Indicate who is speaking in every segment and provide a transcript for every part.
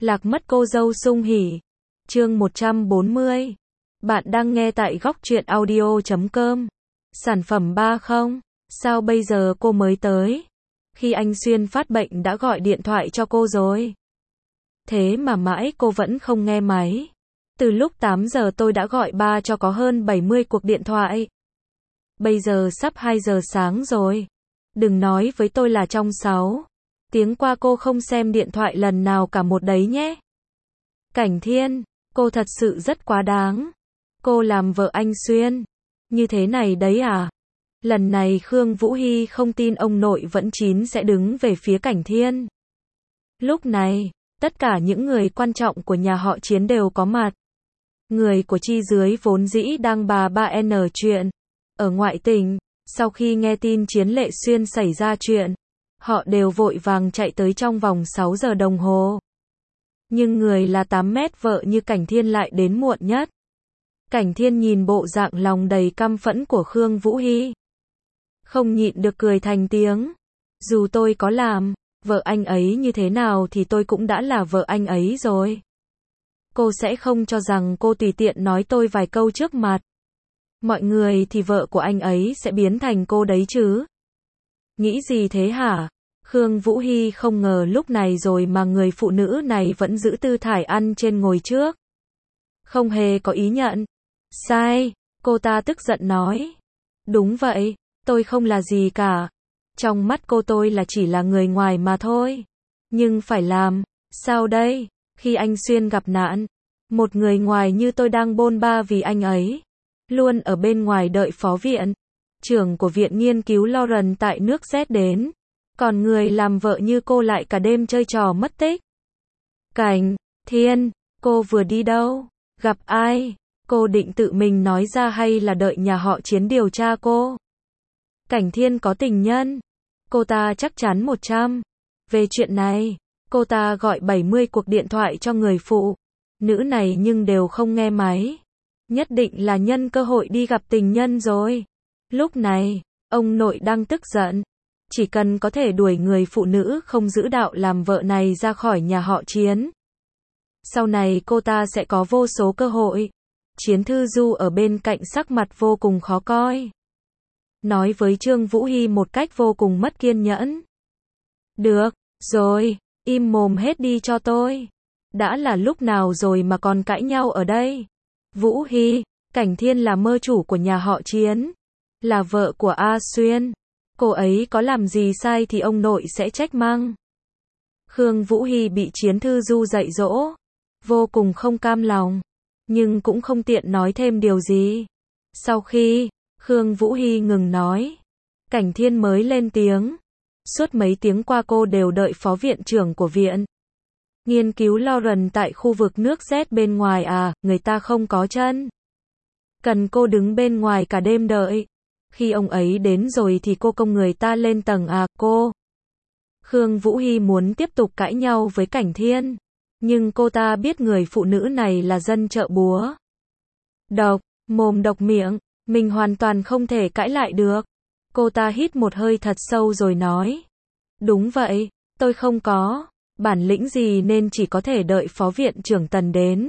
Speaker 1: Lạc mất cô dâu sung hỉ. Chương 140. Bạn đang nghe tại góc truyện audio.com. Sản phẩm 30. Sao bây giờ cô mới tới? Khi anh Xuyên phát bệnh đã gọi điện thoại cho cô rồi. Thế mà mãi cô vẫn không nghe máy. Từ lúc 8 giờ tôi đã gọi ba cho có hơn 70 cuộc điện thoại. Bây giờ sắp 2 giờ sáng rồi. Đừng nói với tôi là trong 6 tiếng qua cô không xem điện thoại lần nào cả một đấy nhé. Cảnh Thiên, cô thật sự rất quá đáng. Cô làm vợ anh Xuyên như thế này đấy à? Lần này Khương Vũ Hy không tin ông nội vẫn chín sẽ đứng về phía Cảnh Thiên. Lúc này, tất cả những người quan trọng của nhà họ Chiến đều có mặt. Người của chi dưới vốn dĩ đang bà 3N chuyện ở ngoại tỉnh, sau khi nghe tin Chiến Lệ Xuyên xảy ra chuyện, họ đều vội vàng chạy tới trong vòng 6 giờ đồng hồ. Nhưng người là 8 mét vợ như Cảnh Thiên lại đến muộn nhất. Cảnh Thiên nhìn bộ dạng lòng đầy căm phẫn của Khương Vũ Hy, không nhịn được cười thành tiếng. Dù tôi có làm vợ anh ấy như thế nào thì tôi cũng đã là vợ anh ấy rồi. Cô sẽ không cho rằng cô tùy tiện nói tôi vài câu trước mặt mọi người thì vợ của anh ấy sẽ biến thành cô đấy chứ? Nghĩ gì thế hả? Khương Vũ Hy không ngờ lúc này rồi mà người phụ nữ này vẫn giữ tư thái ăn trên ngồi trước. Không hề có ý nhận. Sai, cô ta tức giận nói. Đúng vậy, tôi không là gì cả. Trong mắt cô tôi là chỉ là người ngoài mà thôi. Nhưng phải làm sao đây? Khi anh Xuyên gặp nạn, một người ngoài như tôi đang bôn ba vì anh ấy, luôn ở bên ngoài đợi phó viện trưởng của viện nghiên cứu Lauren tại nước Z đến. Còn người làm vợ như cô lại cả đêm chơi trò mất tích. Cảnh Thiên, cô vừa đi đâu? Gặp ai? Cô định tự mình nói ra hay là đợi nhà họ Chiến điều tra cô? Cảnh Thiên có tình nhân. Cô ta chắc chắn 100. Về chuyện này, cô ta gọi 70 cuộc điện thoại cho người phụ nữ này nhưng đều không nghe máy. Nhất định là nhân cơ hội đi gặp tình nhân rồi. Lúc này, ông nội đang tức giận. Chỉ cần có thể đuổi người phụ nữ không giữ đạo làm vợ này ra khỏi nhà họ Chiến, sau này cô ta sẽ có vô số cơ hội. Chiến Thư Du ở bên cạnh sắc mặt vô cùng khó coi, nói với Trương Vũ Hy một cách vô cùng mất kiên nhẫn. Được rồi, im mồm hết đi cho tôi. Đã là lúc nào rồi mà còn cãi nhau ở đây? Vũ Hy, Cảnh Thiên là mơ chủ của nhà họ Chiến, là vợ của A Xuyên. Cô ấy có làm gì sai thì ông nội sẽ trách mắng. Khương Vũ Hy bị Chiến Thư Du dạy dỗ, vô cùng không cam lòng, nhưng cũng không tiện nói thêm điều gì. Sau khi Khương Vũ Hy ngừng nói, Cảnh Thiên mới lên tiếng. Suốt mấy tiếng qua cô đều đợi phó viện trưởng của viện nghiên cứu Lauren tại khu vực nước Z bên ngoài à? Người ta không có chân cần cô đứng bên ngoài cả đêm đợi. Khi ông ấy đến rồi thì cô công người ta lên tầng à? Cô Khương Vũ Hy muốn tiếp tục cãi nhau với Cảnh Thiên, nhưng cô ta biết người phụ nữ này là dân chợ búa, độc mồm độc miệng, mình hoàn toàn không thể cãi lại được. Cô ta hít một hơi thật sâu rồi nói. Đúng vậy, tôi không có bản lĩnh gì nên chỉ có thể đợi phó viện trưởng Tần đến.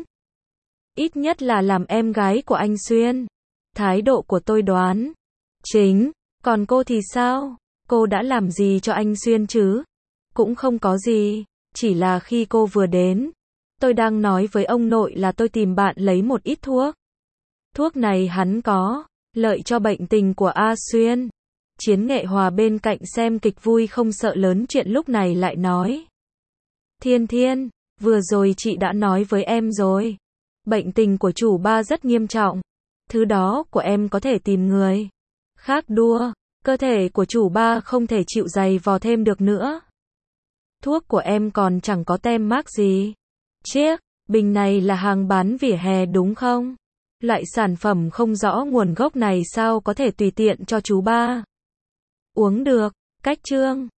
Speaker 1: Ít nhất là làm em gái của anh Xuyên. Thái độ của tôi đoán chính. Còn cô thì sao? Cô đã làm gì cho anh Xuyên chứ? Cũng không có gì. Chỉ là khi cô vừa đến, tôi đang nói với ông nội là tôi tìm bạn lấy một ít thuốc. Thuốc này hắn có lợi cho bệnh tình của A Xuyên. Chiến Nghệ Hòa bên cạnh xem kịch vui không sợ lớn chuyện lúc này lại nói. Thiên Thiên, vừa rồi chị đã nói với em rồi. Bệnh tình của chủ ba rất nghiêm trọng. Thứ đó của em có thể tìm người khác đua. Cơ thể của chủ ba không thể chịu giày vò thêm được nữa. Thuốc của em còn chẳng có tem mác gì. Chiếc bình này là hàng bán vỉa hè đúng không? Loại sản phẩm không rõ nguồn gốc này sao có thể tùy tiện cho chú ba uống được? Cách chương